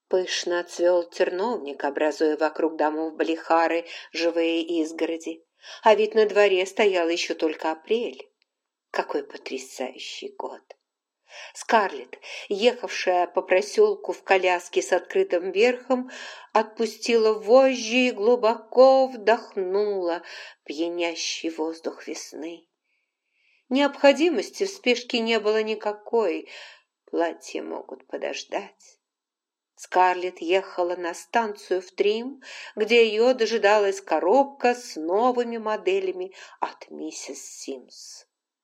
Пышно цвел терновник, образуя вокруг домов Балихары живые изгороди. А ведь на дворе стоял еще только апрель. Какой потрясающий год! Скарлетт, ехавшая по проселку в коляске с открытым верхом, отпустила вожжи и глубоко вдохнула пьянящий воздух весны. Необходимости в спешке не было никакой, платья могут подождать. Скарлетт ехала на станцию в Трим, где ее дожидалась коробка с новыми моделями от миссис Симс.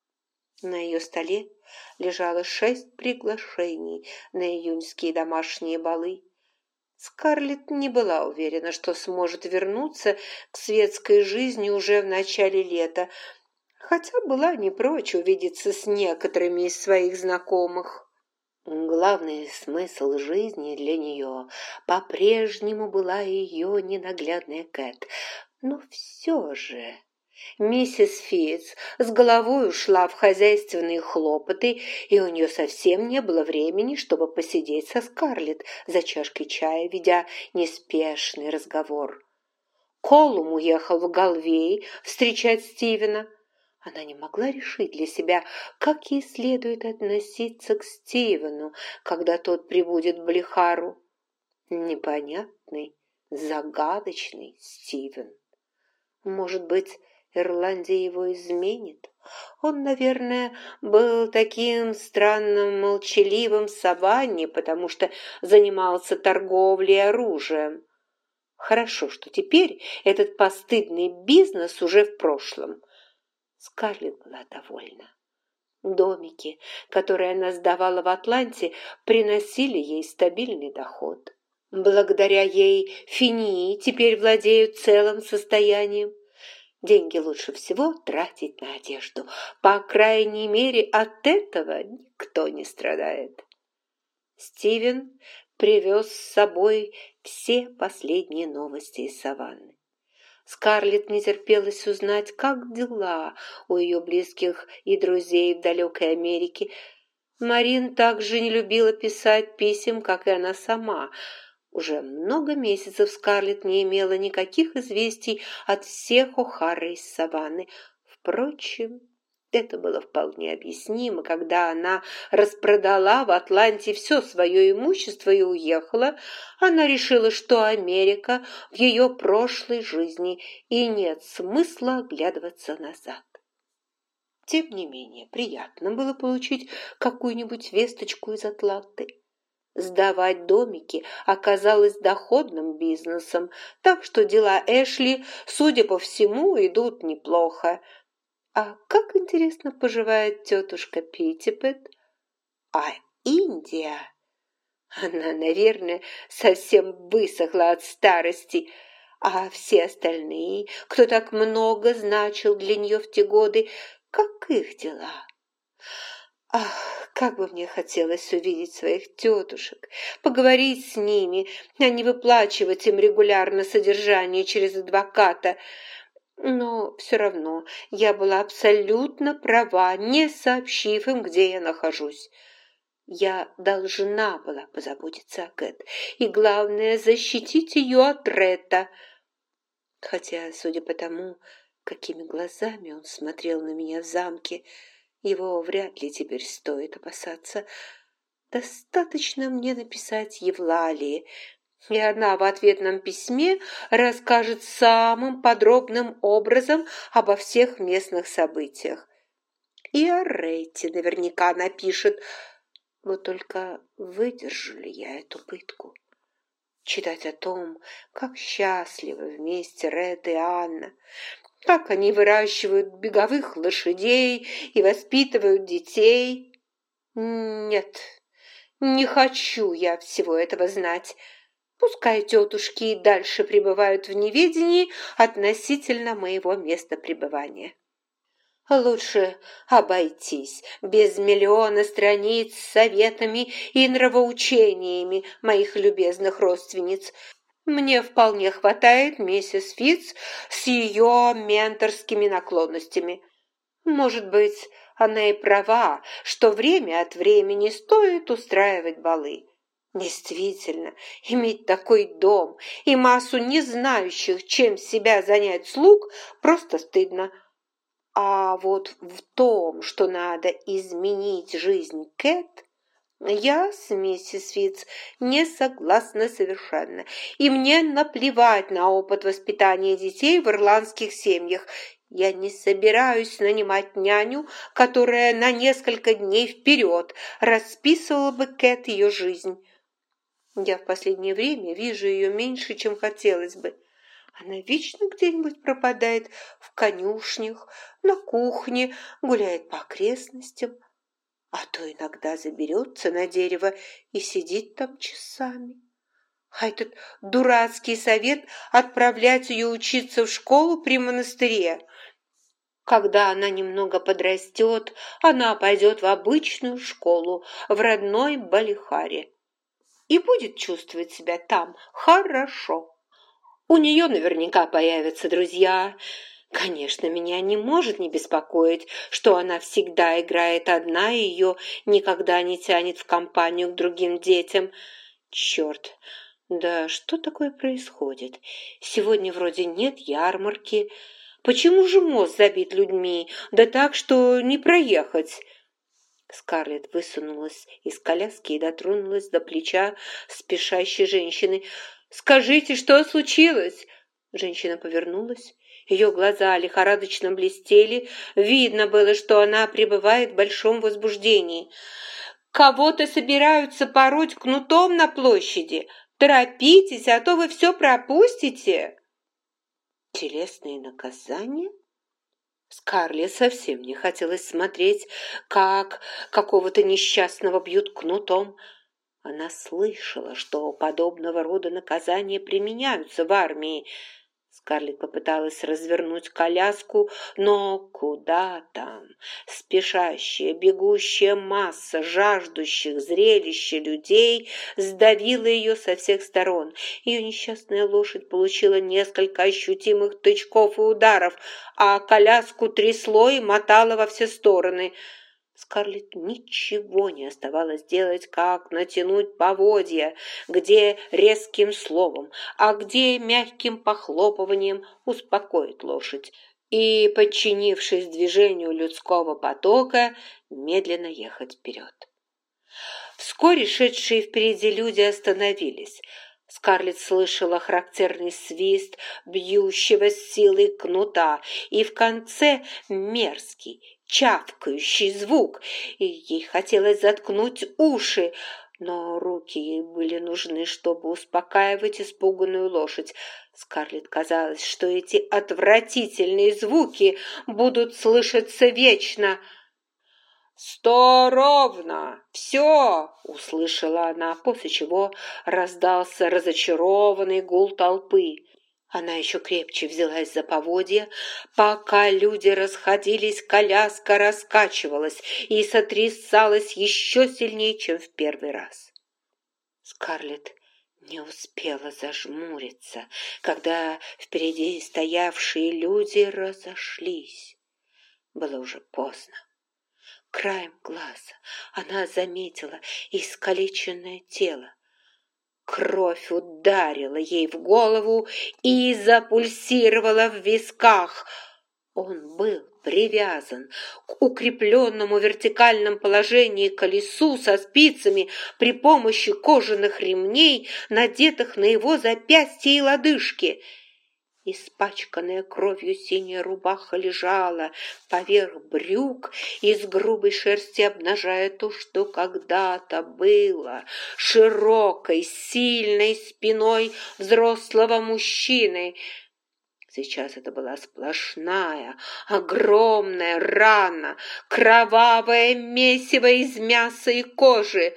На ее столе лежало 6 приглашений на июньские домашние балы. Скарлетт не была уверена, что сможет вернуться к светской жизни уже в начале лета, хотя была не прочь увидеться с некоторыми из своих знакомых. Главный смысл жизни для нее по-прежнему была ее ненаглядная Кэт, но все же... Миссис Фитц с головой ушла в хозяйственные хлопоты, и у нее совсем не было времени, чтобы посидеть со Скарлетт за чашкой чая, ведя неспешный разговор. Колум уехал в Галвей встречать Стивена. Она не могла решить для себя, как ей следует относиться к Стивену, когда тот прибудет в Балихару. Непонятный, загадочный Стивен. Может быть, Ирландия его изменит? Он, наверное, был таким странным молчаливым в саванне, потому что занимался торговлей оружием. Хорошо, что теперь этот постыдный бизнес уже в прошлом. Скарлетт была довольна. Домики, которые она сдавала в Атланте, приносили ей стабильный доход. Благодаря ей Финии теперь владеют целым состоянием. Деньги лучше всего тратить на одежду. По крайней мере, от этого никто не страдает. Стивен привез с собой все последние новости из саванны. Скарлетт не терпелось узнать, как дела у ее близких и друзей в далекой Америке. Марин также не любила писать писем, как и она сама. Уже много месяцев Скарлетт не имела никаких известий от всех О'Хара из саванны. Впрочем, это было вполне объяснимо, когда она распродала в Атланте все свое имущество и уехала. Она решила, что Америка в ее прошлой жизни, и нет смысла оглядываться назад. Тем не менее, приятно было получить какую-нибудь весточку из Атланты. Сдавать домики оказалось доходным бизнесом, так что дела Эшли, судя по всему, идут неплохо. А как интересно поживает тетушка Питтипэт? А Индия? Она, наверное, совсем высохла от старости. А все остальные, кто так много значил для нее в те годы, как их дела? Ах, как бы мне хотелось увидеть своих тетушек, поговорить с ними, а не выплачивать им регулярно содержание через адвоката. Но все равно я была абсолютно права, не сообщив им, где я нахожусь. Я должна была позаботиться о Кэт, и, главное, защитить ее от Ретта. Хотя, судя по тому, какими глазами он смотрел на меня в замке, его вряд ли теперь стоит опасаться. Достаточно мне написать Евлалии, и она в ответном письме расскажет самым подробным образом обо всех местных событиях. И о Ретте наверняка напишет. Вот только выдержу ли я эту пытку? Читать о том, как счастливы вместе Рет и Анна, как они выращивают беговых лошадей и воспитывают детей. Нет, не хочу я всего этого знать. Пускай тетушки и дальше пребывают в неведении относительно моего места пребывания. Лучше обойтись без миллиона страниц с советами и нравоучениями моих любезных родственниц. Мне вполне хватает миссис Фитц с ее менторскими наклонностями. Может быть, она и права, что время от времени стоит устраивать балы. Действительно, иметь такой дом и массу не знающих, чем себя занять слуг, просто стыдно. А вот в том, что надо изменить жизнь Кэт, я с миссис Фитц не согласна совершенно. И мне наплевать на опыт воспитания детей в ирландских семьях. Я не собираюсь нанимать няню, которая на несколько дней вперед расписывала бы Кэт ее жизнь. Я в последнее время вижу ее меньше, чем хотелось бы. Она вечно где-нибудь пропадает в конюшнях, на кухне, гуляет по окрестностям, а то иногда заберется на дерево и сидит там часами. А этот дурацкий совет отправлять ее учиться в школу при монастыре. Когда она немного подрастет, она пойдет в обычную школу в родной Балихаре и будет чувствовать себя там хорошо. У нее наверняка появятся друзья. Конечно, меня не может не беспокоить, что она всегда играет одна и ее никогда не тянет в компанию к другим детям. Черт, да что такое происходит? Сегодня вроде нет ярмарки. Почему же мост забит людьми? Да так, что не проехать. Скарлетт высунулась из коляски и дотронулась до плеча спешащей женщины. «Скажите, что случилось?» Женщина повернулась. Ее глаза лихорадочно блестели. Видно было, что она пребывает в большом возбуждении. «Кого-то собираются пороть кнутом на площади. Торопитесь, а то вы все пропустите!» «Телесные наказания?» Скарлетт совсем не хотелось смотреть, как какого-то несчастного бьют кнутом. Она слышала, что подобного рода наказания применяются в армии. Скарлетт попыталась развернуть коляску, но куда там? Спешащая, бегущая масса жаждущих зрелища людей сдавила ее со всех сторон. Ее несчастная лошадь получила несколько ощутимых тычков и ударов, а коляску трясло и мотало во все стороны. Скарлетт ничего не оставалось делать, как натянуть поводья, где резким словом, а где мягким похлопыванием успокоить лошадь и, подчинившись движению людского потока, медленно ехать вперед. Вскоре шедшие впереди люди остановились. Скарлетт слышала характерный свист бьющего с силой кнута и в конце мерзкий, чавкающий звук, и ей хотелось заткнуть уши, но руки ей были нужны, чтобы успокаивать испуганную лошадь. Скарлетт казалось, что эти отвратительные звуки будут слышаться вечно. «Сто ровно! Все!» — услышала она, после чего раздался разочарованный гул толпы. Она еще крепче взялась за поводья. Пока люди расходились, коляска раскачивалась и сотрясалась еще сильнее, чем в первый раз. Скарлетт не успела зажмуриться, когда впереди стоявшие люди разошлись. Было уже поздно. Краем глаза она заметила искалеченное тело. Кровь ударила ей в голову и запульсировала в висках. Он был привязан к укрепленному в вертикальном положении колесу со спицами при помощи кожаных ремней, надетых на его запястья и лодыжки. Испачканная кровью синяя рубаха лежала поверх брюк, из грубой шерсти обнажая то, что когда-то было широкой, сильной спиной взрослого мужчины. Сейчас это была сплошная, огромная рана, кровавое месиво из мяса и кожи.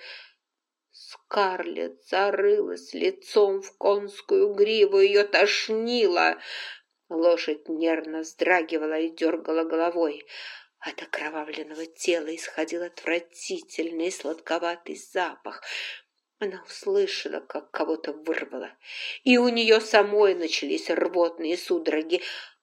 Скарлетт зарылась лицом в конскую гриву, ее тошнило. Лошадь нервно вздрагивала и дергала головой. От окровавленного тела исходил отвратительный сладковатый запах. Она услышала, как кого-то вырвало, и у нее самой начались рвотные судороги.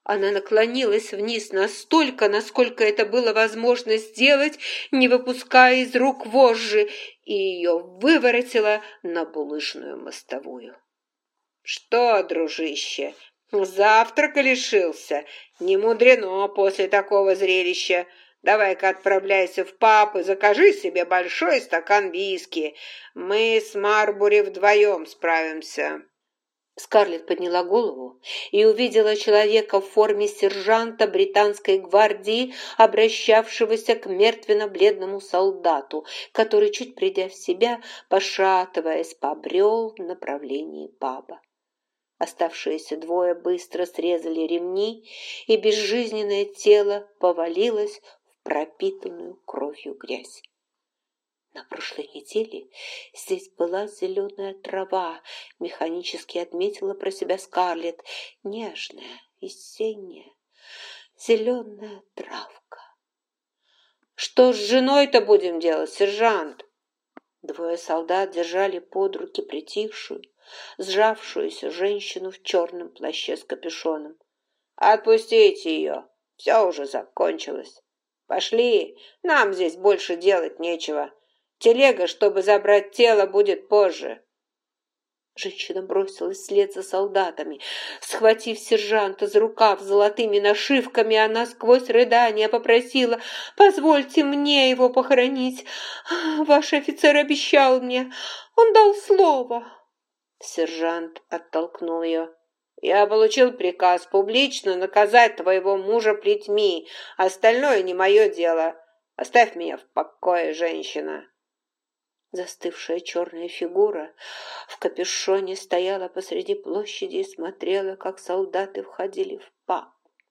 Она наклонилась вниз настолько, насколько это было возможно сделать, не выпуская из рук вожжи, и ее выворотило на булыжную мостовую. «Что, дружище, завтрака лишился? Не мудрено после такого зрелища. Давай-ка отправляйся в паб и закажи себе большой стакан виски. Мы с Марбури вдвоем справимся». Скарлетт подняла голову и увидела человека в форме сержанта британской гвардии, обращавшегося к мертвенно-бледному солдату, который, чуть придя в себя, пошатываясь, побрел в направлении паба. Оставшиеся двое быстро срезали ремни, и безжизненное тело повалилось в пропитанную кровью грязь. На прошлой неделе здесь была зеленая трава, механически отметила про себя Скарлетт. Нежная, весенняя, зеленая травка. «Что с женой-то будем делать, сержант?» Двое солдат держали под руки притихшую, сжавшуюся женщину в черном плаще с капюшоном. «Отпустите ее, все уже закончилось. Пошли, нам здесь больше делать нечего. Телега, чтобы забрать тело, будет позже». Женщина бросилась вслед за солдатами. Схватив сержанта за рукав с золотыми нашивками, она сквозь рыдания попросила: «Позвольте мне его похоронить. Ваш офицер обещал мне. Он дал слово». Сержант оттолкнул ее. «Я получил приказ публично наказать твоего мужа плетьми. Остальное не мое дело. Оставь меня в покое, женщина». Застывшая черная фигура в капюшоне стояла посреди площади и смотрела, как солдаты входили в паб.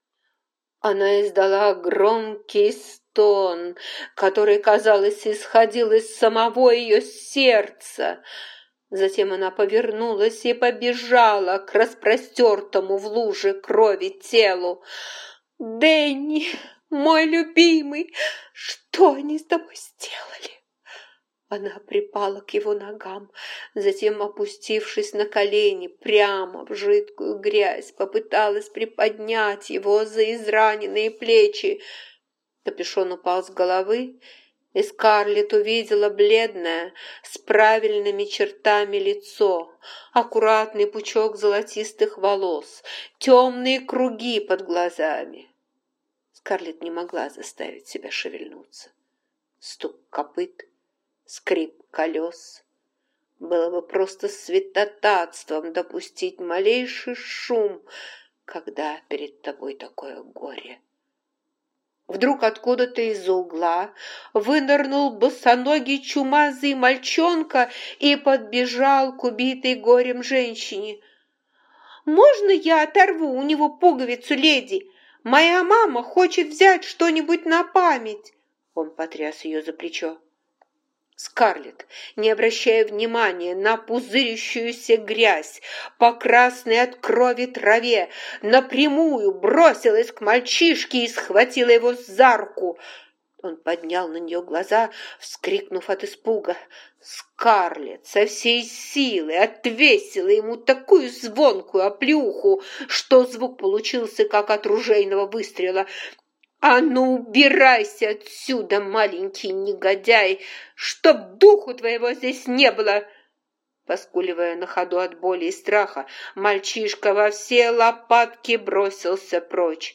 Она издала громкий стон, который, казалось, исходил из самого ее сердца. Затем она повернулась и побежала к распростертому в луже крови телу. «Дэнни, мой любимый, что они с тобой сделали?» Она припала к его ногам, затем, опустившись на колени прямо в жидкую грязь, попыталась приподнять его за израненные плечи. Капюшон упал с головы, и Скарлетт увидела бледное, с правильными чертами лицо, аккуратный пучок золотистых волос, темные круги под глазами. Скарлетт не могла заставить себя шевельнуться. Стук копыт, скрип колес. Было бы просто святотатством допустить малейший шум, когда перед тобой такое горе. Вдруг откуда-то из-за угла вынырнул босоногий чумазый мальчонка и подбежал к убитой горем женщине. «Можно я оторву у него пуговицу, леди? Моя мама хочет взять что-нибудь на память!» Он потряс ее за плечо. Скарлетт, не обращая внимания на пузырящуюся грязь по красной от крови траве, напрямую бросилась к мальчишке и схватила его за руку. Он поднял на нее глаза, вскрикнув от испуга. Скарлетт со всей силы отвесила ему такую звонкую оплеуху, что звук получился, как от ружейного выстрела. «А ну, убирайся отсюда, маленький негодяй, чтоб духу твоего здесь не было!» Поскуливая на ходу от боли и страха, мальчишка во все лопатки бросился прочь.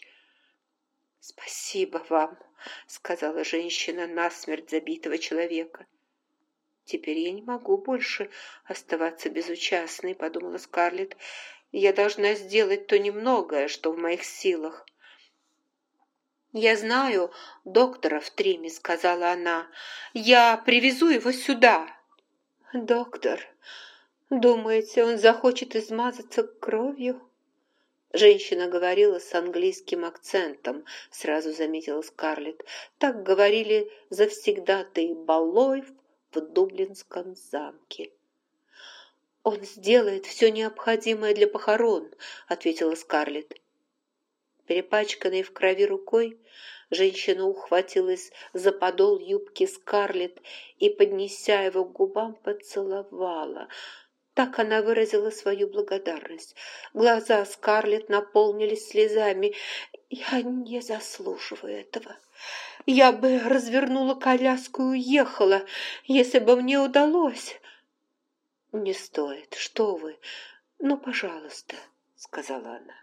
«Спасибо вам», — сказала женщина насмерть забитого человека. «Теперь я не могу больше оставаться безучастной», — подумала Скарлетт. «Я должна сделать то немногое, что в моих силах». «Я знаю доктора в Триме», — сказала она. «Я привезу его сюда». «Доктор, думаете, он захочет измазаться кровью?» Женщина говорила с английским акцентом, сразу заметила Скарлетт. Так говорили завсегдатаи балов в Дублинском замке. «Он сделает все необходимое для похорон», — ответила Скарлетт. Перепачканной в крови рукой, женщина ухватилась за подол юбки Скарлетт и, поднеся его к губам, поцеловала. Так она выразила свою благодарность. Глаза Скарлетт наполнились слезами. «Я не заслуживаю этого. Я бы развернула коляску и уехала, если бы мне удалось». «Не стоит, что вы? Ну, пожалуйста», — сказала она.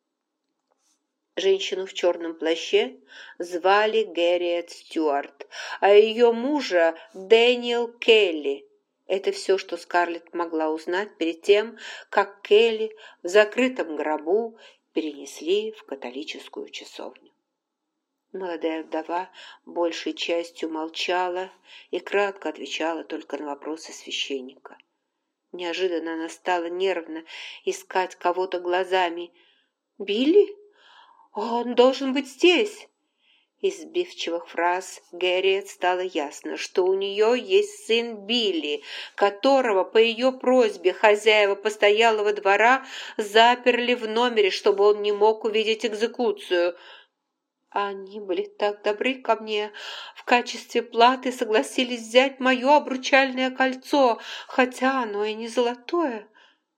Женщину в черном плаще звали Гэрриет Стюарт, а ее мужа Дэниел Келли. Это все, что Скарлетт могла узнать перед тем, как Келли в закрытом гробу перенесли в католическую часовню. Молодая вдова большей частью молчала и кратко отвечала только на вопросы священника. Неожиданно она стала нервно искать кого-то глазами. «Билли? Он должен быть здесь!» Из сбивчивых фраз Гэрриет стало ясно, что у нее есть сын Билли, которого по ее просьбе хозяева постоялого двора заперли в номере, чтобы он не мог увидеть экзекуцию. Они были так добры ко мне, в качестве платы согласились взять мое обручальное кольцо, хотя оно и не золотое.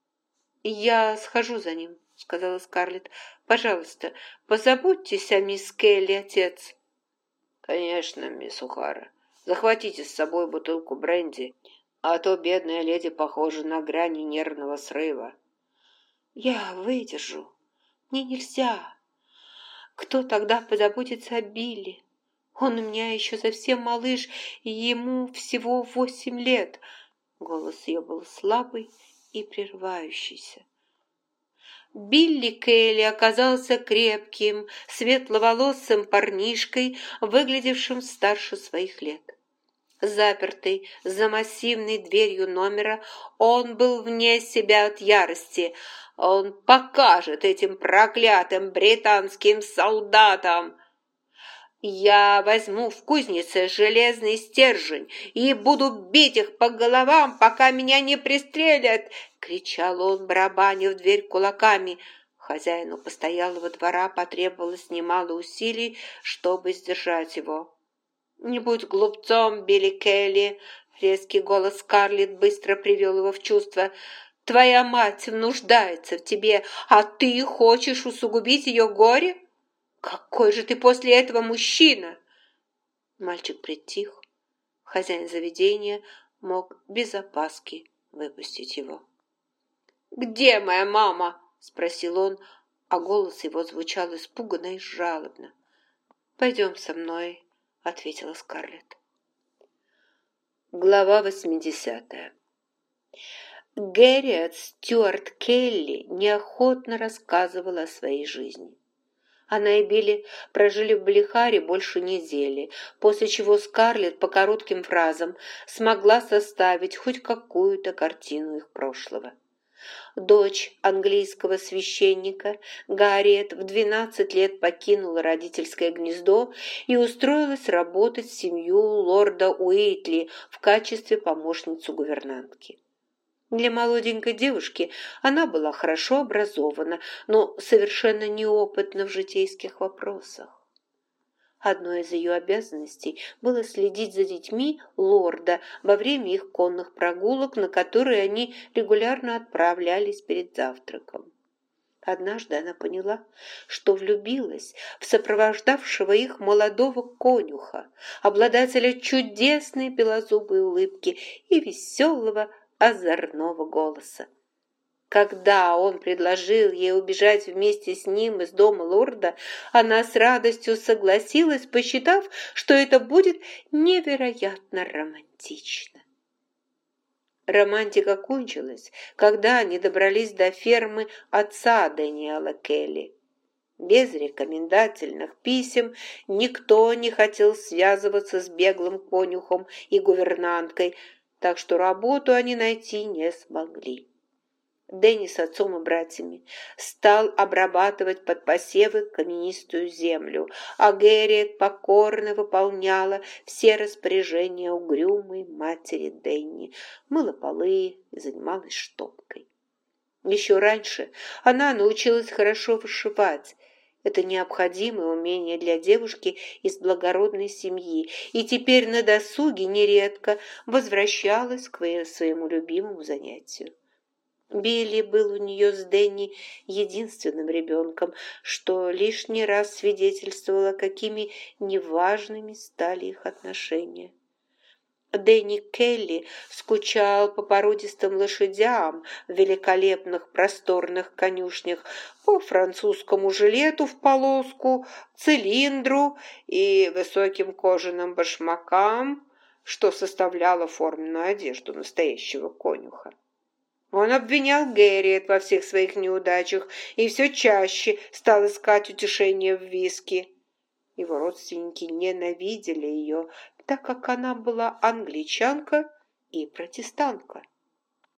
«Я схожу за ним», — сказала Скарлетт. «Пожалуйста, позаботьтесь о мисс Келли, отец». «Конечно, мисс О'Хара. Захватите с собой бутылку бренди, а то бедная леди похожа на грани нервного срыва». «Я выдержу. Мне нельзя. Кто тогда позаботится о Билли? Он у меня еще совсем малыш, и ему всего 8 лет». Голос ее был слабый и прерывающийся. Билли Келли оказался крепким, светловолосым парнишкой, выглядевшим старше своих лет. Запертый за массивной дверью номера, он был вне себя от ярости. Он покажет этим проклятым британским солдатам. «Я возьму в кузнице железный стержень и буду бить их по головам, пока меня не пристрелят!» — кричал он, барабаня в дверь кулаками. Хозяину постоялого двора потребовалось немало усилий, чтобы сдержать его. «Не будь глупцом, Билли Келли!» — резкий голос Скарлетт быстро привел его в чувство. «Твоя мать нуждается в тебе, а ты хочешь усугубить ее горе? Какой же ты после этого мужчина!» Мальчик притих. Хозяин заведения мог без опаски выпустить его. «Где моя мама?» — спросил он, а голос его звучал испуганно и жалобно. «Пойдем со мной», — ответила Скарлетт. Глава 80. Гэрриет Стюарт Келли неохотно рассказывала о своей жизни. Она и Билли прожили в Блихаре больше недели, после чего Скарлетт по коротким фразам смогла составить хоть какую-то картину их прошлого. Дочь английского священника Гарриет в 12 лет покинула родительское гнездо и устроилась работать в семью лорда Уитли в качестве помощницы гувернантки. Для молоденькой девушки она была хорошо образована, но совершенно неопытна в житейских вопросах. Одной из ее обязанностей было следить за детьми лорда во время их конных прогулок, на которые они регулярно отправлялись перед завтраком. Однажды она поняла, что влюбилась в сопровождавшего их молодого конюха, обладателя чудесной белозубой улыбки и веселого озорного голоса. Когда он предложил ей убежать вместе с ним из дома лорда, она с радостью согласилась, посчитав, что это будет невероятно романтично. Романтика кончилась, когда они добрались до фермы отца Дэниела Келли. Без рекомендательных писем никто не хотел связываться с беглым конюхом и гувернанткой, так что работу они найти не смогли. Дэнни с отцом и братьями стал обрабатывать под посевы каменистую землю, а Гэрриет покорно выполняла все распоряжения угрюмой матери Дэнни, мыла полы и занималась штопкой. Еще раньше она научилась хорошо вышивать. Это необходимое умение для девушки из благородной семьи, и теперь на досуге нередко возвращалась к своему любимому занятию. Билли был у нее с Дэнни единственным ребенком, что лишний раз свидетельствовало, какими неважными стали их отношения. Дэнни Келли скучал по породистым лошадям в великолепных просторных конюшнях, по французскому жилету в полоску, цилиндру и высоким кожаным башмакам, что составляло форменную одежду настоящего конюха. Он обвинял Гэрриет во всех своих неудачах и все чаще стал искать утешение в виске. Его родственники ненавидели ее, так как она была англичанка и протестантка.